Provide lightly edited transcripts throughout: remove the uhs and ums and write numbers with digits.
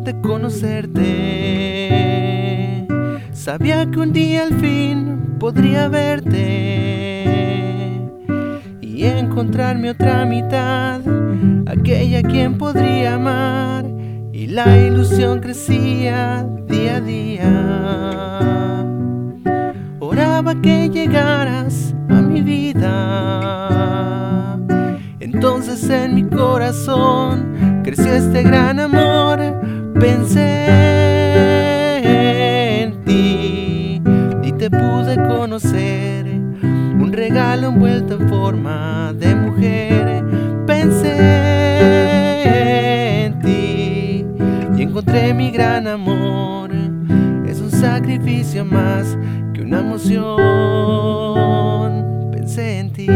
de conocerte. Sabía que un día al fin podría verte y encontrar mi otra mitad, aquella a quien podría amar, y la ilusión crecía día a día. Oraba que llegaras a mi vida, entonces en mi corazón creció este gran amor. Pensé en ti y te pude conocer, un regalo envuelto en forma de mujer. Pensé en ti y encontré mi gran amor. Es un sacrificio más que una emoción. Pensé en ti.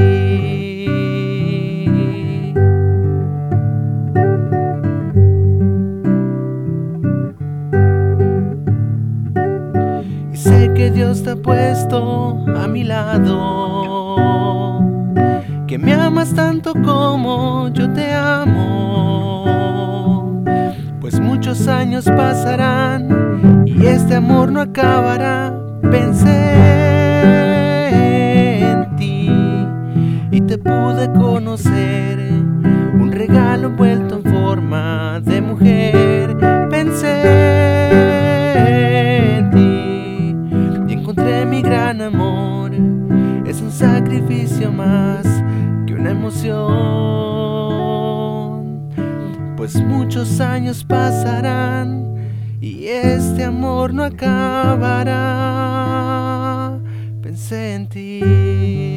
Y sé que Dios te ha puesto a mi lado, que me amas tanto como yo te amo. Pues muchos años pasarán y este amor no acabará. Pensé en ti y te pude conocer, un regalo envuelto en forma de mujer. Pensé en ti y encontré mi gran amor. Es un sacrificio más que una emoción, pues muchos años pasarán y este amor no acabará. Pensé en ti.